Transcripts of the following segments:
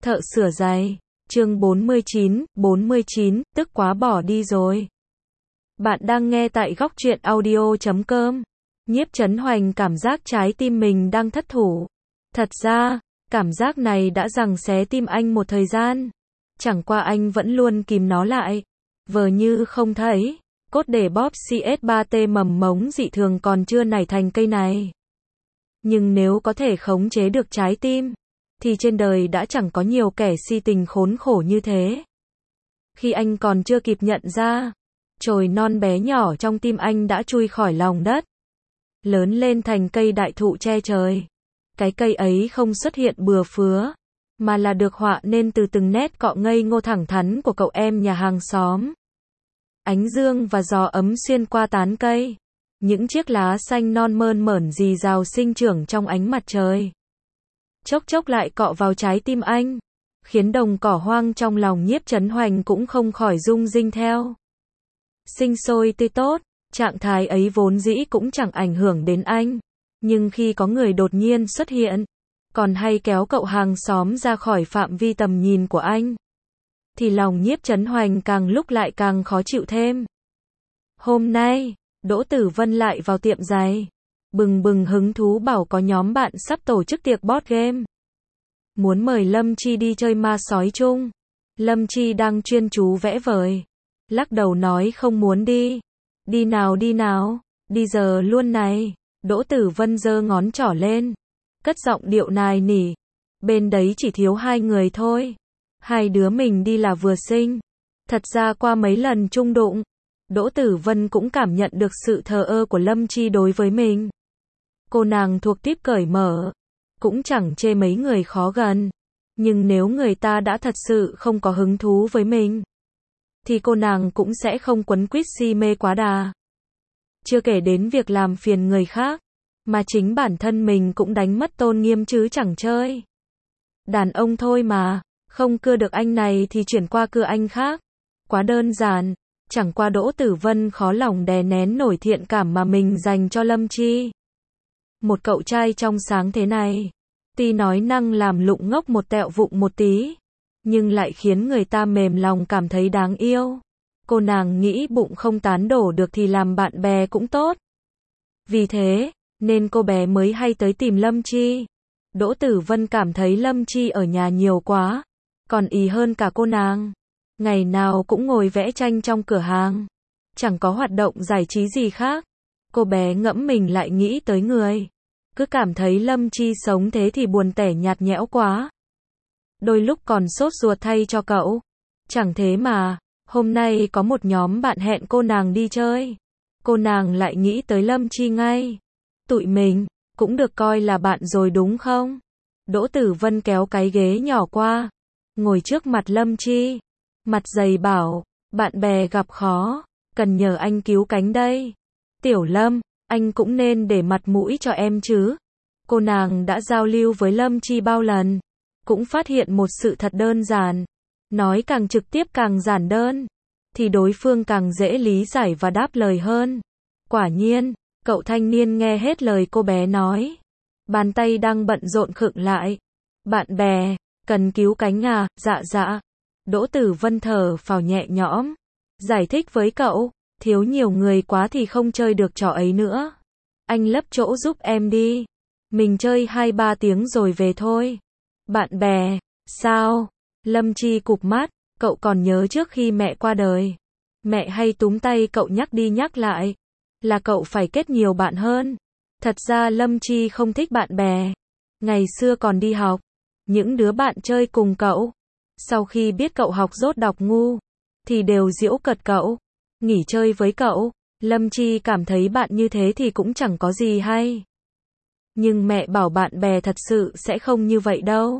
Thợ sửa giày. Chương 49, tức quá bỏ đi rồi. Bạn đang nghe tại góc truyện audio.com. Nhiếp Chấn Hoành cảm giác trái tim mình đang thất thủ. Thật ra, cảm giác này đã giằng xé tim anh một thời gian. Chẳng qua anh vẫn luôn kìm nó lại. Vờ như không thấy. Cốt để bóp CS3T mầm mống dị thường còn chưa nảy thành cây này. Nhưng nếu có thể khống chế được trái tim, thì trên đời đã chẳng có nhiều kẻ si tình khốn khổ như thế. Khi anh còn chưa kịp nhận ra, chồi non bé nhỏ trong tim anh đã chui khỏi lòng đất, lớn lên thành cây đại thụ che trời. Cái cây ấy không xuất hiện bừa phứa, mà là được họa nên từ từng nét cọ ngây ngô thẳng thắn của cậu em nhà hàng xóm. Ánh dương và gió ấm xuyên qua tán cây, những chiếc lá xanh non mơn mởn rì rào sinh trưởng trong ánh mặt trời. Chốc chốc lại cọ vào trái tim anh, khiến đồng cỏ hoang trong lòng Nhiếp Chấn Hoành cũng không khỏi rung rinh theo. Sinh sôi tươi tốt, trạng thái ấy vốn dĩ cũng chẳng ảnh hưởng đến anh, nhưng khi có người đột nhiên xuất hiện, còn hay kéo cậu hàng xóm ra khỏi phạm vi tầm nhìn của anh, thì lòng Nhiếp Chấn Hoành càng lúc lại càng khó chịu thêm. Hôm nay, Đỗ Tử Vân lại vào tiệm giày, bừng bừng hứng thú bảo có nhóm bạn sắp tổ chức tiệc board game. Muốn mời Lâm Chi đi chơi ma sói chung. Lâm Chi đang chuyên chú vẽ vời, lắc đầu nói không muốn đi. Đi nào, đi giờ luôn này. Đỗ Tử Vân giơ ngón trỏ lên, cất giọng điệu nài nỉ. Bên đấy chỉ thiếu 2 người thôi. 2 đứa mình đi là vừa xinh. Thật ra qua mấy lần chung đụng, Đỗ Tử Vân cũng cảm nhận được sự thờ ơ của Lâm Chi đối với mình. Cô nàng thuộc típ cởi mở, cũng chẳng chê mấy người khó gần. Nhưng nếu người ta đã thật sự không có hứng thú với mình, thì cô nàng cũng sẽ không quấn quýt si mê quá đà. Chưa kể đến việc làm phiền người khác, mà chính bản thân mình cũng đánh mất tôn nghiêm chứ chẳng chơi. Đàn ông thôi mà, không cưa được anh này thì chuyển qua cưa anh khác. Quá đơn giản. Chẳng qua Đỗ Tử Vân khó lòng đè nén nổi thiện cảm mà mình dành cho Lâm Chi. Một cậu trai trong sáng thế này, tuy nói năng làm lụng ngốc một tẹo vụng một tí, nhưng lại khiến người ta mềm lòng cảm thấy đáng yêu. Cô nàng nghĩ bụng không tán đổ được thì làm bạn bè cũng tốt. Vì thế, nên cô bé mới hay tới tìm Lâm Chi. Đỗ Tử Vân cảm thấy Lâm Chi ở nhà nhiều quá, còn ý hơn cả cô nàng. Ngày nào cũng ngồi vẽ tranh trong cửa hàng, chẳng có hoạt động giải trí gì khác. Cô bé ngẫm mình lại nghĩ tới người, cứ cảm thấy Lâm Chi sống thế thì buồn tẻ nhạt nhẽo quá. Đôi lúc còn sốt ruột thay cho cậu. Chẳng thế mà, hôm nay có một nhóm bạn hẹn cô nàng đi chơi. Cô nàng lại nghĩ tới Lâm Chi ngay. Tụi mình, cũng được coi là bạn rồi đúng không? Đỗ Tử Vân kéo cái ghế nhỏ qua, ngồi trước mặt Lâm Chi. Mặt dày bảo, bạn bè gặp khó, cần nhờ anh cứu cánh đây. Tiểu Lâm, anh cũng nên để mặt mũi cho em chứ. Cô nàng đã giao lưu với Lâm Chi bao lần, cũng phát hiện một sự thật đơn giản. Nói càng trực tiếp càng giản đơn, thì đối phương càng dễ lý giải và đáp lời hơn. Quả nhiên, cậu thanh niên nghe hết lời cô bé nói. Bàn tay đang bận rộn khựng lại. Bạn bè, cần cứu cánh à, dạ. Đỗ Tử Vân thở phào nhẹ nhõm, giải thích với cậu, thiếu nhiều người quá thì không chơi được trò ấy nữa. Anh lấp chỗ giúp em đi. Mình chơi 2-3 tiếng rồi về thôi. Bạn bè, sao? Lâm Chi cụp mắt, cậu còn nhớ trước khi mẹ qua đời, mẹ hay túm tay cậu nhắc đi nhắc lại, là cậu phải kết nhiều bạn hơn. Thật ra Lâm Chi không thích bạn bè. Ngày xưa còn đi học, những đứa bạn chơi cùng cậu, sau khi biết cậu học dốt đọc ngu, thì đều giễu cợt cậu, nghỉ chơi với cậu. Lâm Chi cảm thấy bạn như thế thì cũng chẳng có gì hay. Nhưng mẹ bảo bạn bè thật sự sẽ không như vậy đâu.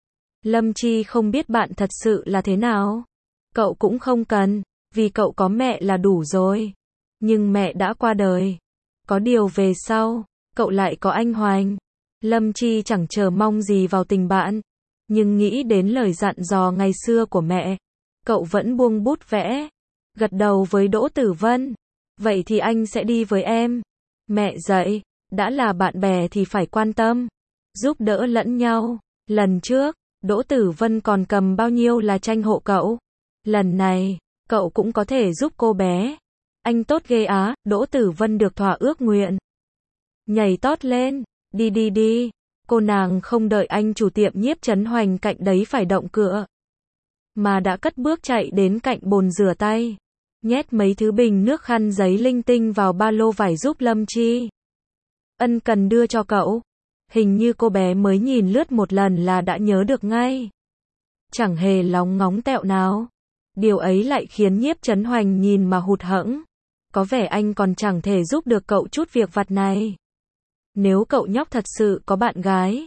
Lâm Chi không biết bạn thật sự là thế nào. Cậu cũng không cần, vì cậu có mẹ là đủ rồi. Nhưng mẹ đã qua đời. Có điều về sau, cậu lại có anh Hoành. Lâm Chi chẳng chờ mong gì vào tình bạn, nhưng nghĩ đến lời dặn dò ngày xưa của mẹ, cậu vẫn buông bút vẽ, gật đầu với Đỗ Tử Vân. Vậy thì anh sẽ đi với em. Mẹ dạy, đã là bạn bè thì phải quan tâm, giúp đỡ lẫn nhau. Lần trước, Đỗ Tử Vân còn cầm bao nhiêu là tranh hộ cậu. Lần này, cậu cũng có thể giúp cô bé. Anh tốt ghê á, Đỗ Tử Vân được thỏa ước nguyện. Nhảy tót lên, đi đi đi. Cô nàng không đợi anh chủ tiệm Nhiếp Chấn Hoành cạnh đấy phải động cửa, mà đã cất bước chạy đến cạnh bồn rửa tay. Nhét mấy thứ bình nước khăn giấy linh tinh vào ba lô vải giúp Lâm Chi. Ân cần đưa cho cậu. Hình như cô bé mới nhìn lướt một lần là đã nhớ được ngay. Chẳng hề lóng ngóng tẹo nào. Điều ấy lại khiến Nhiếp Chấn Hoành nhìn mà hụt hẫng. Có vẻ anh còn chẳng thể giúp được cậu chút việc vặt này. Nếu cậu nhóc thật sự có bạn gái,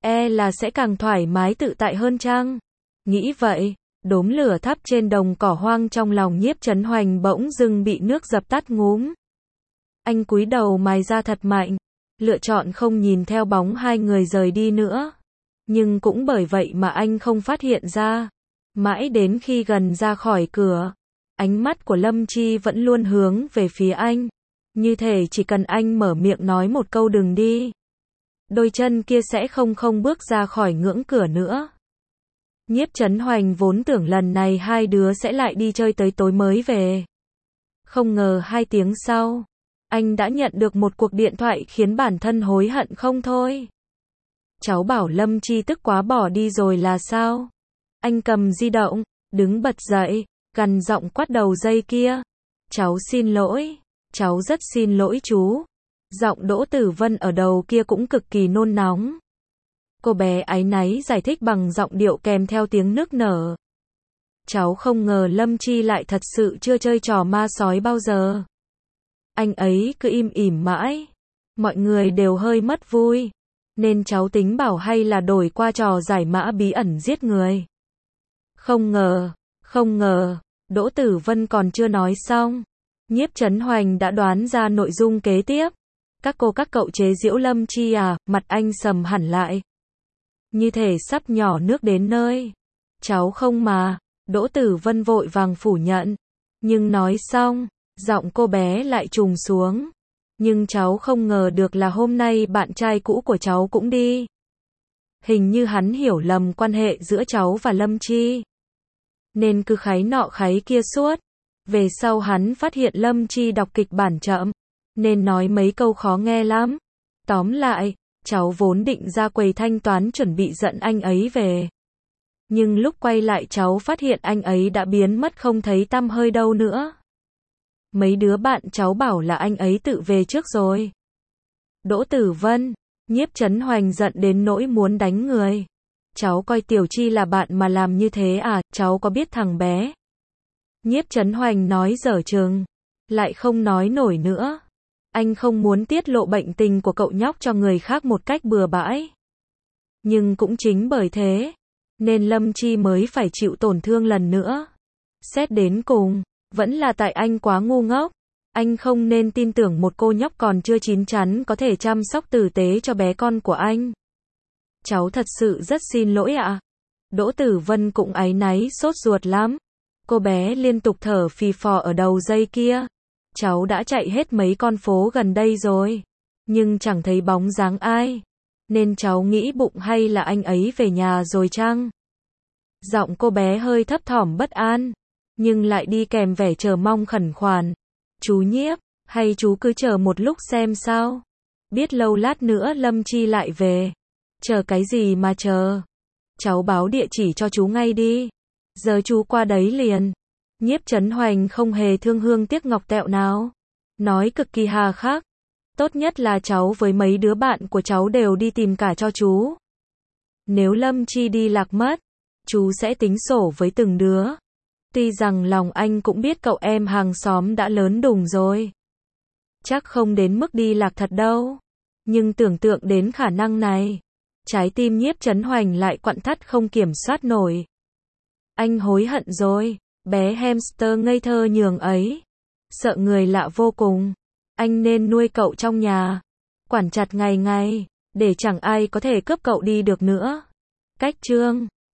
là sẽ càng thoải mái tự tại hơn chăng? Nghĩ vậy, đốm lửa thắp trên đồng cỏ hoang trong lòng Nhiếp Chấn Hoành bỗng dưng bị nước dập tắt ngúm. Anh cúi đầu mài ra thật mạnh, lựa chọn không nhìn theo bóng hai người rời đi nữa. Nhưng cũng bởi vậy mà anh không phát hiện ra. Mãi đến khi gần ra khỏi cửa, ánh mắt của Lâm Chi vẫn luôn hướng về phía anh. Như thể chỉ cần anh mở miệng nói một câu đừng đi, đôi chân kia sẽ không bước ra khỏi ngưỡng cửa nữa. Nhiếp Chấn Hoành vốn tưởng lần này hai đứa sẽ lại đi chơi tới tối mới về. Không ngờ 2 tiếng sau, anh đã nhận được một cuộc điện thoại khiến bản thân hối hận không thôi. Cháu bảo Lâm Chi tức quá bỏ đi rồi là sao? Anh cầm di động, đứng bật dậy, gằn giọng quát đầu dây kia. Cháu xin lỗi, cháu rất xin lỗi chú. Giọng Đỗ Tử Vân ở đầu kia cũng cực kỳ nôn nóng. Cô bé áy náy giải thích bằng giọng điệu kèm theo tiếng nức nở. Cháu không ngờ Lâm Chi lại thật sự chưa chơi trò ma sói bao giờ. Anh ấy cứ im ỉm mãi. Mọi người đều hơi mất vui. Nên cháu tính bảo hay là đổi qua trò giải mã bí ẩn giết người. Không ngờ, Đỗ Tử Vân còn chưa nói xong. Nhiếp Chấn Hoành đã đoán ra nội dung kế tiếp. Các cô các cậu chế giễu Lâm Chi à, mặt anh sầm hẳn lại. Như thể sắp nhỏ nước đến nơi. Cháu không mà, Đỗ Tử Vân vội vàng phủ nhận. Nhưng nói xong, giọng cô bé lại trùng xuống. Nhưng cháu không ngờ được là hôm nay bạn trai cũ của cháu cũng đi. Hình như hắn hiểu lầm quan hệ giữa cháu và Lâm Chi. Nên cứ kháy nọ kháy kia suốt. Về sau hắn phát hiện Lâm Chi đọc kịch bản chậm, nên nói mấy câu khó nghe lắm. Tóm lại, cháu vốn định ra quầy thanh toán chuẩn bị dẫn anh ấy về. Nhưng lúc quay lại cháu phát hiện anh ấy đã biến mất không thấy tăm hơi đâu nữa. Mấy đứa bạn cháu bảo là anh ấy tự về trước rồi. Đỗ Tử Vân, Nhiếp Chấn Hoành giận đến nỗi muốn đánh người. Cháu coi Tiểu Chi là bạn mà làm như thế à, cháu có biết thằng bé. Nhiếp Chấn Hoành nói dở chừng, lại không nói nổi nữa. Anh không muốn tiết lộ bệnh tình của cậu nhóc cho người khác một cách bừa bãi. Nhưng cũng chính bởi thế, nên Lâm Chi mới phải chịu tổn thương lần nữa. Xét đến cùng, vẫn là tại anh quá ngu ngốc. Anh không nên tin tưởng một cô nhóc còn chưa chín chắn có thể chăm sóc tử tế cho bé con của anh. Cháu thật sự rất xin lỗi ạ. Đỗ Tử Vân cũng áy náy sốt ruột lắm. Cô bé liên tục thở phì phò ở đầu dây kia. Cháu đã chạy hết mấy con phố gần đây rồi, nhưng chẳng thấy bóng dáng ai. Nên cháu nghĩ bụng hay là anh ấy về nhà rồi chăng? Giọng cô bé hơi thấp thỏm bất an, nhưng lại đi kèm vẻ chờ mong khẩn khoản. Chú Nhiếp, hay chú cứ chờ một lúc xem sao? Biết lâu lát nữa Lâm Chi lại về. Chờ cái gì mà chờ? Cháu báo địa chỉ cho chú ngay đi. Giờ chú qua đấy liền. Nhiếp Chấn Hoành không hề thương hương tiếc ngọc tẹo nào. Nói cực kỳ hà khắc. Tốt nhất là cháu với mấy đứa bạn của cháu đều đi tìm cả cho chú. Nếu Lâm Chi đi lạc mất, chú sẽ tính sổ với từng đứa. Tuy rằng lòng anh cũng biết cậu em hàng xóm đã lớn đùng rồi. Chắc không đến mức đi lạc thật đâu. Nhưng tưởng tượng đến khả năng này, trái tim Nhiếp Chấn Hoành lại quặn thắt không kiểm soát nổi. Anh hối hận rồi, bé hamster ngây thơ nhường ấy. Sợ người lạ vô cùng. Anh nên nuôi cậu trong nhà, quản chặt ngày ngày, để chẳng ai có thể cướp cậu đi được nữa. Cách chương